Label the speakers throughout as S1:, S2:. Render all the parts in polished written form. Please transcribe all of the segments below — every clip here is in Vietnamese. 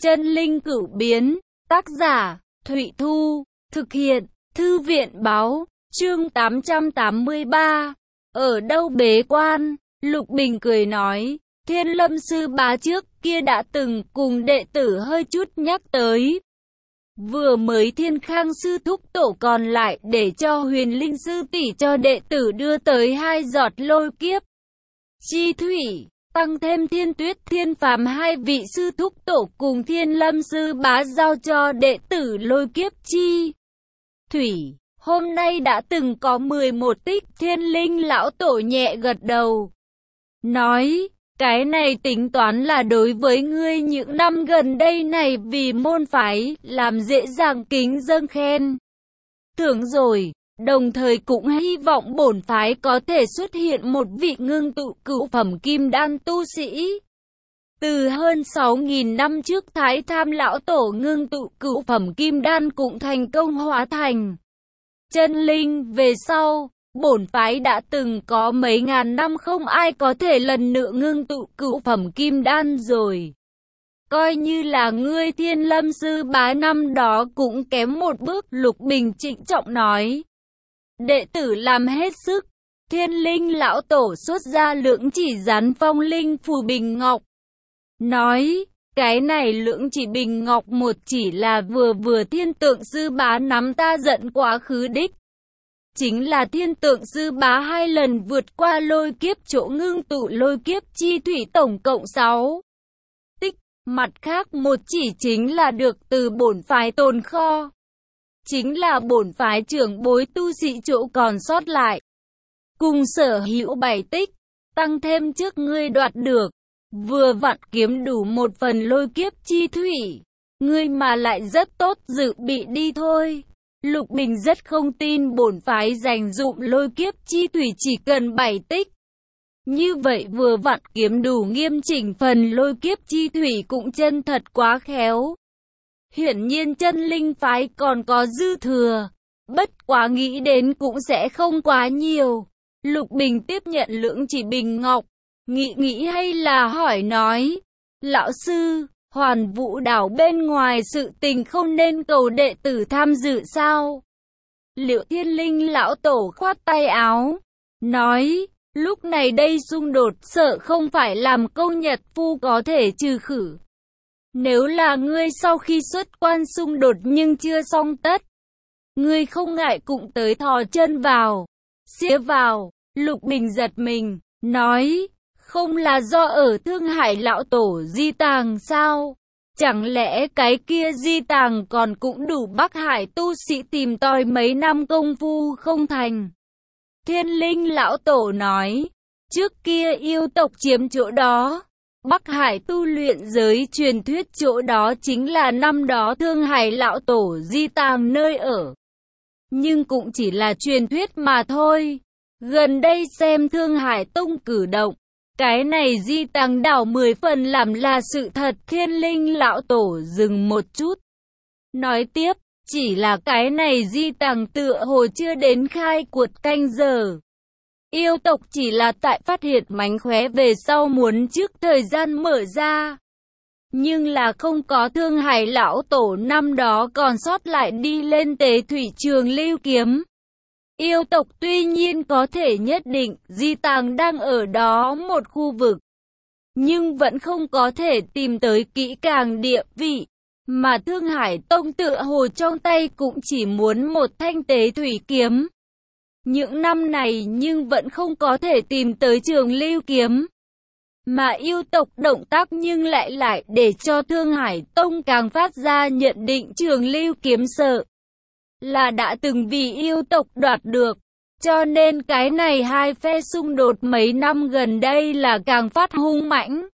S1: Chân linh cửu biến, tác giả, Thụy Thu, thực hiện, Thư viện báo, chương 883. Ở đâu bế quan? Lục Bình cười nói, Thiên Lâm sư bá trước kia đã từng cùng đệ tử hơi chút nhắc tới. Vừa mới Thiên Khang sư thúc tổ còn lại để cho Huyền Linh sư tỷ cho đệ tử đưa tới 2 giọt lôi kiếp chi thủy. Tăng thêm Thiên Tuyết Thiên Phàm 2 vị sư thúc tổ cùng Thiên Lâm sư bá giao cho đệ tử lôi kiếp chi thủy. Hôm nay đã từng có 11 tích. Thiên Linh lão tổ nhẹ gật đầu, nói, cái này tính toán là đối với ngươi những năm gần đây này vì môn phái làm dễ dàng kính dâng khen thưởng rồi. Đồng thời cũng hy vọng bổn phái có thể xuất hiện một vị ngưng tụ cửu phẩm kim đan tu sĩ. Từ hơn 6.000 năm trước Thái Tham lão tổ ngưng tụ cửu phẩm kim đan cũng thành công hóa thành chân linh về sau, bổn phái đã từng có mấy ngàn năm không ai có thể lần nữa ngưng tụ cửu phẩm kim đan rồi. Coi như là ngươi Thiên Lâm sư bá năm đó cũng kém một bước. Lục Bình trịnh trọng nói, đệ tử làm hết sức. Thiên Linh lão tổ xuất ra lưỡng chỉ rắn phong linh phù bình ngọc, nói, cái này lưỡng chỉ bình ngọc một chỉ là vừa Thiên Tượng sư bá nắm ta giận quá khứ đích. Chính là Thiên Tượng sư bá 2 lần vượt qua lôi kiếp chỗ ngưng tụ lôi kiếp chi thủy tổng cộng 6 tích. Mặt khác một chỉ chính là được từ bổn phái tồn kho, chính là bổn phái trưởng bối tu sĩ chỗ còn sót lại, cùng sở hữu 7 tích, tăng thêm trước ngươi đoạt được, vừa vặn kiếm đủ một phần lôi kiếp chi thủy. Ngươi mà lại rất tốt dự bị đi thôi. Lục Bình rất không tin bổn phái dành dụm lôi kiếp chi thủy chỉ cần 7 tích. Như vậy vừa vặn kiếm đủ nghiêm chỉnh phần lôi kiếp chi thủy cũng chân thật quá khéo. Hiển nhiên chân linh phái còn có dư thừa, bất quá nghĩ đến cũng sẽ không quá nhiều. Lục Bình tiếp nhận lưỡng chỉ bình ngọc, nghĩ hay là hỏi nói, lão sư, Hoàn Vũ đảo bên ngoài sự tình không nên cầu đệ tử tham dự sao? Liệu Thiên Linh lão tổ khoát tay áo, nói, lúc này đây xung đột sợ không phải làm câu nhật phu có thể trừ khử. Nếu là ngươi sau khi xuất quan xung đột nhưng chưa xong tất, ngươi không ngại cũng tới thò chân vào, xía vào. Lục Bình giật mình, nói, không là do ở Thương Hải lão tổ di tàng sao? Chẳng lẽ cái kia di tàng còn cũng đủ Bắc Hải tu sĩ tìm tòi mấy năm công phu không thành? Thiên Linh lão tổ nói, trước kia yêu tộc chiếm chỗ đó, Bắc Hải tu luyện giới truyền thuyết chỗ đó chính là năm đó Thương Hải lão tổ di tàng nơi ở. Nhưng cũng chỉ là truyền thuyết mà thôi. Gần đây xem Thương Hải Tông cử động, cái này di tàng đảo 10 phần làm là sự thật. Thiên Linh lão tổ dừng một chút, nói tiếp, chỉ là cái này di tàng tựa hồ chưa đến khai cuộc canh giờ. Yêu tộc chỉ là tại phát hiện mánh khóe về sau muốn trước thời gian mở ra. Nhưng là không có Thương Hải lão tổ năm đó còn sót lại đi lên tế thủy trường lưu kiếm. Yêu tộc tuy nhiên có thể nhất định di tàng đang ở đó một khu vực, nhưng vẫn không có thể tìm tới kỹ càng địa vị. Mà Thương Hải Tông tựa hồ trong tay cũng chỉ muốn một thanh tế thủy kiếm. Những năm này nhưng vẫn không có thể tìm tới trường lưu kiếm. Mà yêu tộc động tác nhưng lại để cho Thương Hải Tông càng phát ra nhận định trường lưu kiếm sợ là đã từng vì yêu tộc đoạt được. Cho nên cái này hai phe xung đột mấy năm gần đây là càng phát hung mãnh.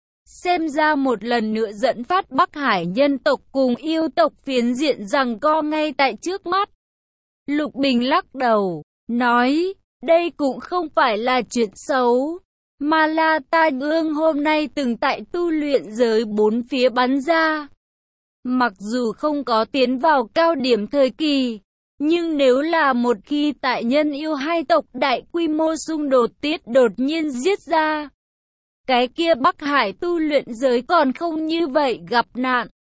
S1: Xem ra một lần nữa dẫn phát Bắc Hải nhân tộc cùng yêu tộc phiến diện giằng co ngay tại trước mắt. Lục Bình lắc đầu, nói, đây cũng không phải là chuyện xấu, mà là tai ương hôm nay từng tại tu luyện giới 4 phía bắn ra. Mặc dù không có tiến vào cao điểm thời kỳ, nhưng nếu là một khi tại nhân yêu hai tộc đại quy mô xung đột tiết đột nhiên giết ra, cái kia Bắc Hải tu luyện giới còn không như vậy gặp nạn.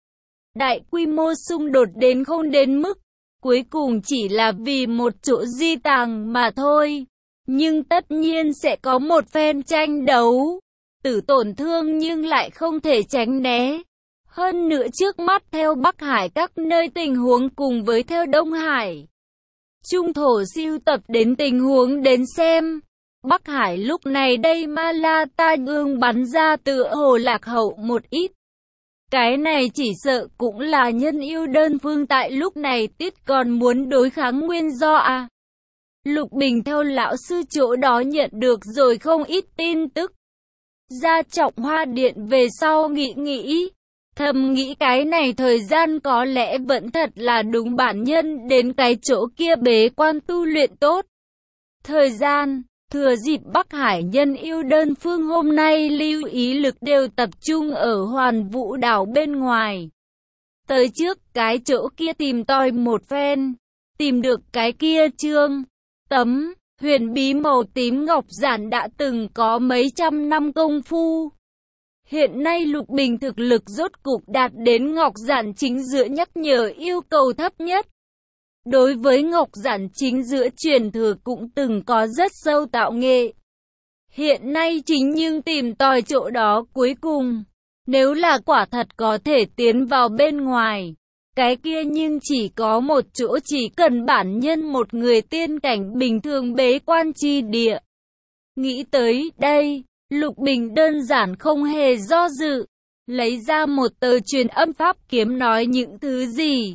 S1: đại quy mô xung đột đến không đến mức cuối cùng chỉ là vì một chỗ di tàng mà thôi. Nhưng tất nhiên sẽ có một phen tranh đấu, tử tổn thương nhưng lại không thể tránh né. Hơn nữa trước mắt theo Bắc Hải các nơi tình huống cùng với theo Đông Hải, Trung thổ siêu tập đến tình huống đến xem. Bắc Hải lúc này đây Ma La Ta Gương bắn ra tựa hồ lạc hậu một ít. Cái này chỉ sợ cũng là nhân yêu đơn phương tại lúc này tiết còn muốn đối kháng nguyên do à. Lục Bình theo lão sư chỗ đó nhận được rồi không ít tin tức. Ra Trọng Hoa Điện về sau nghĩ, thầm nghĩ cái này thời gian có lẽ vẫn thật là đúng bản nhân đến cái chỗ kia bế quan tu luyện tốt. Thời gian, thừa dịp Bắc Hải nhân yêu đơn phương hôm nay lưu ý lực đều tập trung ở Hoàn Vũ đảo bên ngoài. Tới trước cái chỗ kia tìm tòi một phen, tìm được cái kia chương, tấm, huyền bí màu tím ngọc giản đã từng có mấy trăm năm công phu. Hiện nay Lục Bình thực lực rốt cục đạt đến ngọc giản chính giữa nhắc nhở yêu cầu thấp nhất. Đối với ngọc giản chính giữa truyền thừa cũng từng có rất sâu tạo nghệ. Hiện nay chính nhưng tìm tòi chỗ đó cuối cùng. Nếu là quả thật có thể tiến vào bên ngoài, cái kia nhưng chỉ có một chỗ chỉ cần bản nhân một người tiên cảnh bình thường bế quan chi địa. Nghĩ tới đây, Lục Bình đơn giản không hề do dự, lấy ra một tờ truyền âm pháp kiếm nói những thứ gì.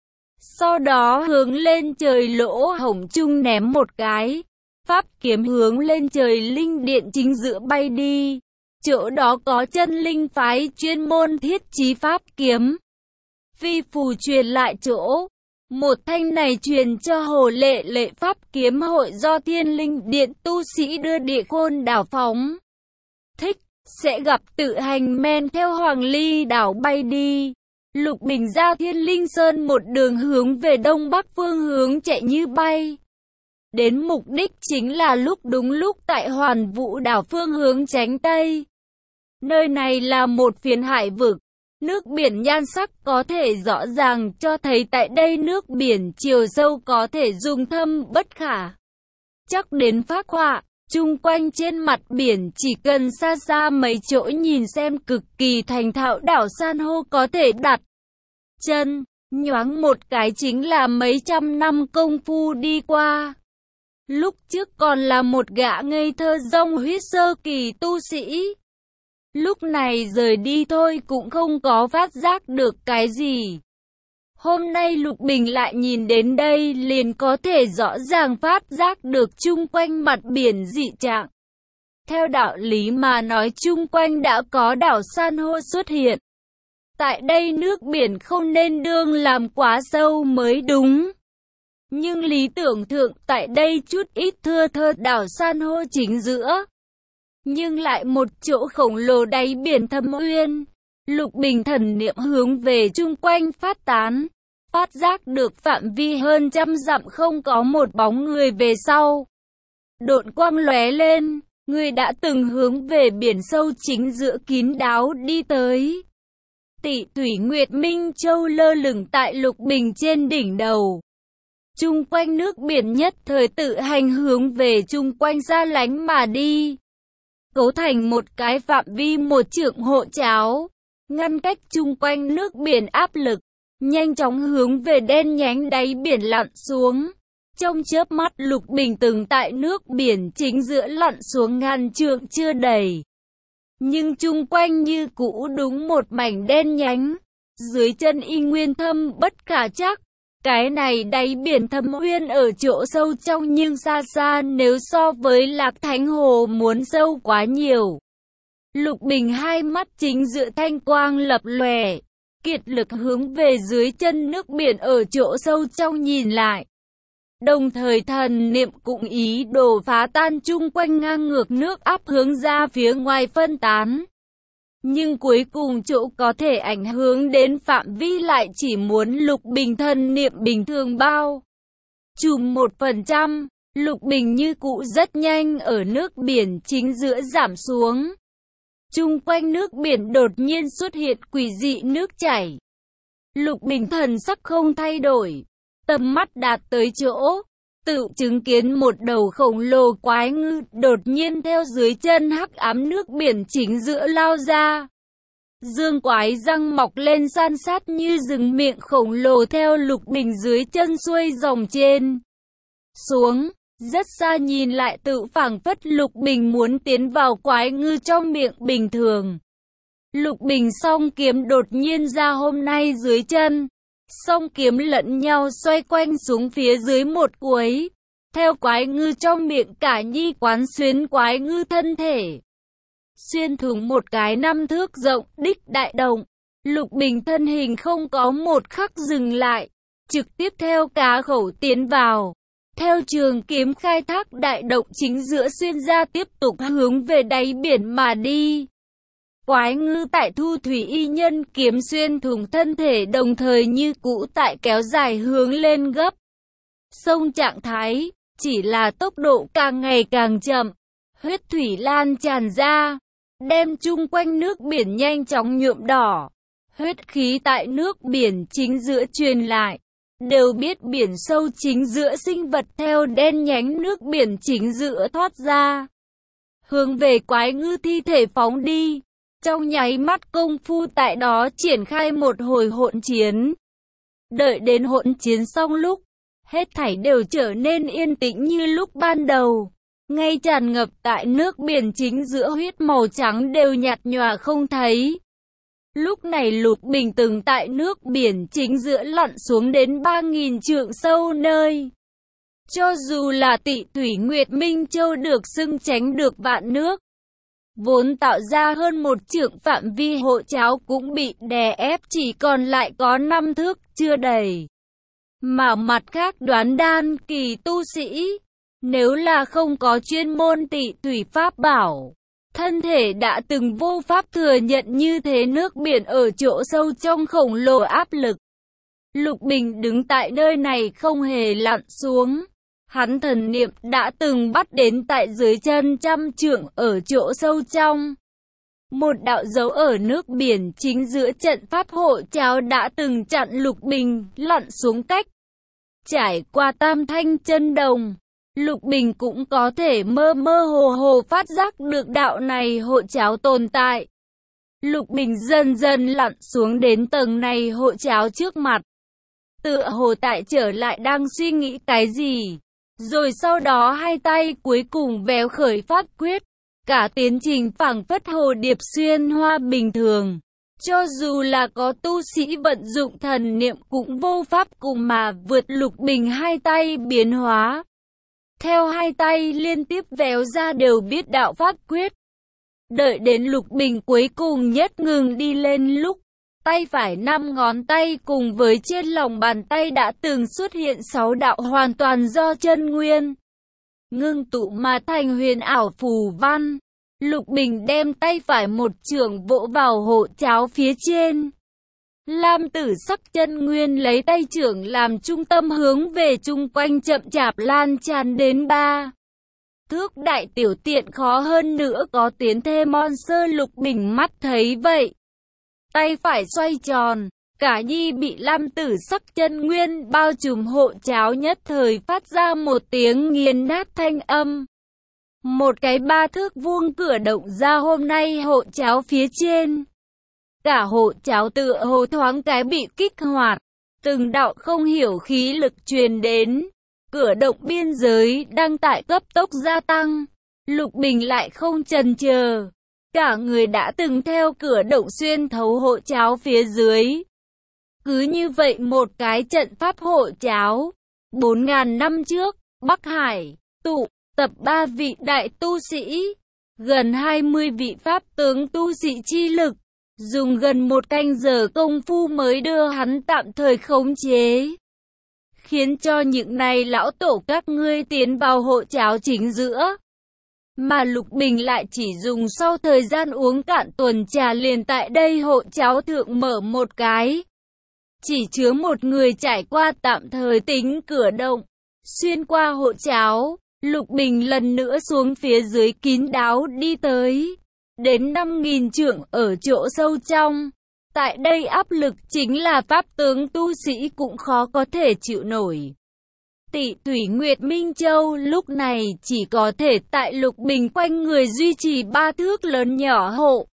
S1: Sau đó hướng lên trời lỗ hổng chung ném một cái, pháp kiếm hướng lên trời linh điện chính giữa bay đi. Chỗ đó có chân linh phái chuyên môn thiết trí pháp kiếm. Phi phù truyền lại chỗ. Một thanh này truyền cho Hồ Lệ Lệ pháp kiếm hội do Thiên Linh Điện tu sĩ đưa địa khôn đảo phóng. Thích, sẽ gặp tự hành men theo Hoàng Ly đảo bay đi. Lục Bình ra Thiên Linh Sơn một đường hướng về đông bắc phương hướng chạy như bay. Đến mục đích chính là đúng lúc tại Hoàn Vũ đảo phương hướng tránh Tây. Nơi này là một phiến hải vực, nước biển nhan sắc có thể rõ ràng cho thấy tại đây nước biển chiều sâu có thể dùng thâm bất khả chắc đến phác họa. Chung quanh trên mặt biển chỉ cần xa xa mấy chỗ nhìn xem cực kỳ thành thạo đảo san hô có thể đặt chân, nhoáng một cái chính là mấy trăm năm công phu đi qua. Lúc trước còn là một gã ngây thơ rong huyết sơ kỳ tu sĩ. Lúc này rời đi thôi cũng không có phát giác được cái gì. Hôm nay Lục Bình lại nhìn đến đây liền có thể rõ ràng phát giác được chung quanh mặt biển dị trạng. Theo đạo lý mà nói chung quanh đã có đảo san hô xuất hiện. Tại đây nước biển không nên đương làm quá sâu mới đúng. Nhưng lý tưởng thượng tại đây chút ít thưa thớt đảo san hô chính giữa. Nhưng lại một chỗ khổng lồ đáy biển thâm uyên. Lục Bình thần niệm hướng về chung quanh phát tán. Phát giác được phạm vi hơn trăm dặm không có một bóng người về sau. Độn quang lóe lên, người đã từng hướng về biển sâu chính giữa kín đáo đi tới. Tị Thủy Nguyệt Minh Châu lơ lửng tại Lục Bình trên đỉnh đầu. Chung quanh nước biển nhất thời tự hành hướng về chung quanh xa lánh mà đi. Cấu thành một cái phạm vi một trượng hộ cháo, ngăn cách chung quanh nước biển áp lực, nhanh chóng hướng về đen nhánh đáy biển lặn xuống. Trong chớp mắt Lục Bình từng tại nước biển chính giữa lặn xuống ngàn trượng chưa đầy. Nhưng chung quanh như cũ đúng một mảnh đen nhánh, dưới chân y nguyên thâm bất khả chắc. Cái này đáy biển thâm uyên ở chỗ sâu trong nhưng xa xa nếu so với Lạc Thánh Hồ muốn sâu quá nhiều. Lục Bình hai mắt chính giữa thanh quang lập lòe, kiệt lực hướng về dưới chân nước biển ở chỗ sâu trong nhìn lại. Đồng thời thần niệm cũng ý đồ phá tan chung quanh ngang ngược nước áp hướng ra phía ngoài phân tán. Nhưng cuối cùng chỗ có thể ảnh hưởng đến phạm vi lại chỉ muốn Lục Bình thần niệm bình thường bao trùm 1%, Lục Bình như cũ rất nhanh ở nước biển chính giữa giảm xuống. Chung quanh nước biển đột nhiên xuất hiện quỷ dị nước chảy. Lục Bình thần sắc không thay đổi, tầm mắt đạt tới chỗ, tự chứng kiến một đầu khổng lồ quái ngư đột nhiên theo dưới chân hắc ám nước biển chính giữa lao ra. Dương quái răng mọc lên san sát như rừng, miệng khổng lồ theo Lục Bình dưới chân xuôi dòng trên xuống. Rất xa nhìn lại tự phảng phất Lục Bình muốn tiến vào quái ngư trong miệng bình thường. Lục Bình song kiếm đột nhiên ra hôm nay dưới chân. Song kiếm lẫn nhau xoay quanh xuống phía dưới một cuối. Theo quái ngư trong miệng cả nhi quán xuyến quái ngư thân thể. Xuyên thủng một cái 5 thước rộng đích đại động. Lục Bình thân hình không có một khắc dừng lại. Trực tiếp theo cá khẩu tiến vào. Theo trường kiếm khai thác đại động chính giữa xuyên ra tiếp tục hướng về đáy biển mà đi. Quái ngư tại thu thủy y nhân kiếm xuyên thủng thân thể đồng thời như cũ tại kéo dài hướng lên gấp. Sông trạng thái, chỉ là tốc độ càng ngày càng chậm. Huyết thủy lan tràn ra, đem chung quanh nước biển nhanh chóng nhuộm đỏ. Huyết khí tại nước biển chính giữa truyền lại. Đều biết biển sâu chính giữa sinh vật theo đen nhánh nước biển chính giữa thoát ra. Hướng về quái ngư thi thể phóng đi. Trong nháy mắt công phu tại đó triển khai một hồi hỗn chiến. Đợi đến hỗn chiến xong lúc, hết thảy đều trở nên yên tĩnh như lúc ban đầu. Ngay tràn ngập tại nước biển chính giữa huyết màu trắng đều nhạt nhòa không thấy. Lúc này Lục Bình từng tại nước biển chính giữa lặn xuống đến 3.000 trượng sâu nơi. Cho dù là Tị Thủy Nguyệt Minh Châu được xưng tránh được vạn nước, vốn tạo ra hơn 1 trượng phạm vi hộ cháo cũng bị đè ép chỉ còn lại có 5 thước chưa đầy. Mà mặt khác đoán đan kỳ tu sĩ, nếu là không có chuyên môn Tị Thủy Pháp bảo, thân thể đã từng vô pháp thừa nhận như thế nước biển ở chỗ sâu trong khổng lồ áp lực. Lục Bình đứng tại nơi này không hề lặn xuống. Hắn thần niệm đã từng bắt đến tại dưới chân 100 trượng ở chỗ sâu trong. Một đạo dấu ở nước biển chính giữa trận pháp hộ cháo đã từng chặn Lục Bình lặn xuống cách. Trải qua tam thanh chân đồng, Lục Bình cũng có thể mơ mơ hồ hồ phát giác được đạo này hộ cháo tồn tại. Lục Bình dần dần lặn xuống đến tầng này hộ cháo trước mặt. Tựa hồ tại trở lại đang suy nghĩ cái gì. Rồi sau đó hai tay cuối cùng véo khởi pháp quyết. Cả tiến trình phảng phất hồ điệp xuyên hoa bình thường. Cho dù là có tu sĩ vận dụng thần niệm cũng vô pháp cùng mà vượt Lục Bình hai tay biến hóa. Theo hai tay liên tiếp véo ra đều biết đạo pháp quyết. Đợi đến Lục Bình cuối cùng nhất ngừng đi lên lúc, tay phải 5 ngón tay cùng với trên lòng bàn tay đã từng xuất hiện 6 đạo hoàn toàn do chân nguyên ngưng tụ mà thành huyền ảo phù văn. Lục Bình đem tay phải một chưởng vỗ vào hộ cháo phía trên. Lam tử sắc chân nguyên lấy tay chưởng làm trung tâm hướng về chung quanh chậm chạp lan tràn đến 3 thước đại tiểu tiện, khó hơn nữa có tiến thêm monster. Lục Bình mắt thấy vậy, tay phải xoay tròn, cả nhi bị lam tử sắc chân nguyên bao trùm hộ cháo nhất thời phát ra một tiếng nghiền nát thanh âm. Một cái 3 thước vuông cửa động ra hôm nay hộ cháo phía trên. Cả hộ cháo tựa hồ thoáng cái bị kích hoạt, từng đạo không hiểu khí lực truyền đến. Cửa động biên giới đang tại cấp tốc gia tăng. Lục Bình lại không chần chờ, cả người đã từng theo cửa động xuyên thấu hộ cháo phía dưới. Cứ như vậy một cái trận pháp hộ cháo. 4.000 năm trước, Bắc Hải tụ tập 3 vị đại tu sĩ, gần 20 vị pháp tướng tu sĩ chi lực, dùng gần 1 canh giờ công phu mới đưa hắn tạm thời khống chế. Khiến cho những này lão tổ các ngươi tiến vào hộ cháo chính giữa. Mà Lục Bình lại chỉ dùng sau thời gian uống cạn tuần trà liền tại đây hộ cháo thượng mở một cái. Chỉ chứa một người trải qua tạm thời tính cửa động. Xuyên qua hộ cháo, Lục Bình lần nữa xuống phía dưới kín đáo đi tới. Đến 5.000 trượng ở chỗ sâu trong. Tại đây áp lực chính là pháp tướng tu sĩ cũng khó có thể chịu nổi. Tị Thủy Nguyệt Minh Châu lúc này chỉ có thể tại Lục Bình quanh người duy trì 3 thước lớn nhỏ hộ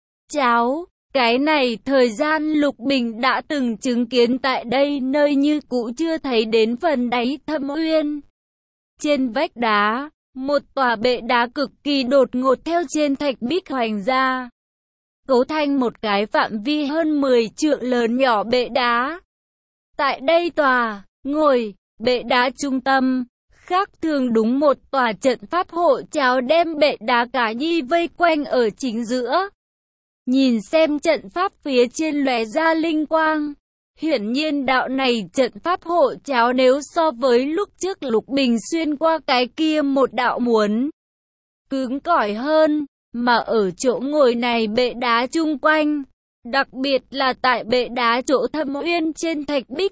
S1: cháo. Cái này thời gian Lục Bình đã từng chứng kiến tại đây nơi như cũ chưa thấy đến phần đáy thâm uyên. Trên vách đá, một tòa bệ đá cực kỳ đột ngột theo trên thạch bích hoành ra, cấu thành một cái phạm vi hơn 10 trượng lớn nhỏ bệ đá. Tại đây tòa ngồi bệ đá trung tâm, khác thường đúng một tòa trận pháp hộ cháo đem bệ đá cả nhi vây quanh ở chính giữa. Nhìn xem trận pháp phía trên lóe ra linh quang. Hiển nhiên đạo này trận pháp hộ cháo nếu so với lúc trước Lục Bình xuyên qua cái kia một đạo muốn cứng cỏi hơn, mà ở chỗ ngồi này bệ đá chung quanh, đặc biệt là tại bệ đá chỗ thâm uyên trên thạch bích.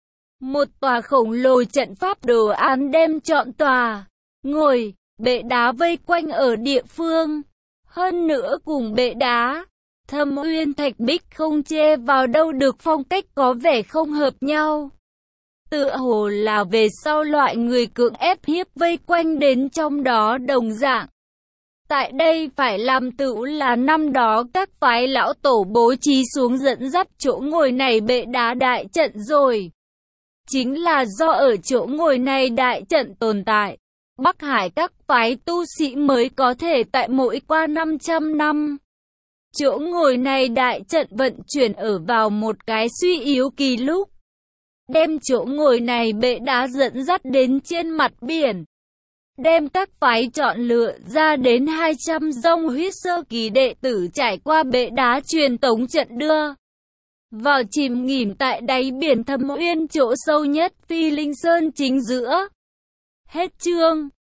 S1: Một tòa khổng lồ trận pháp đồ án đem trọn tòa ngồi bệ đá vây quanh ở địa phương. Hơn nữa cùng bệ đá thâm uyên thạch bích không chê vào đâu được phong cách có vẻ không hợp nhau. Tựa hồ là về sau loại người cưỡng ép hiếp vây quanh đến trong đó đồng dạng. Tại đây phải làm tựu là năm đó các phái lão tổ bố trí xuống dẫn dắt chỗ ngồi này bệ đá đại trận rồi. Chính là do ở chỗ ngồi này đại trận tồn tại, Bắc Hải các phái tu sĩ mới có thể tại mỗi qua 500 năm. Chỗ ngồi này đại trận vận chuyển ở vào một cái suy yếu kỳ lúc. Đem chỗ ngồi này bệ đá dẫn dắt đến trên mặt biển. Đem các phái chọn lựa ra đến 200 dòng huyết sơ kỳ đệ tử trải qua bệ đá truyền tống trận đưa vào chìm nghỉm tại đáy biển thâm uyên chỗ sâu nhất Phi Linh Sơn chính giữa. Hết chương.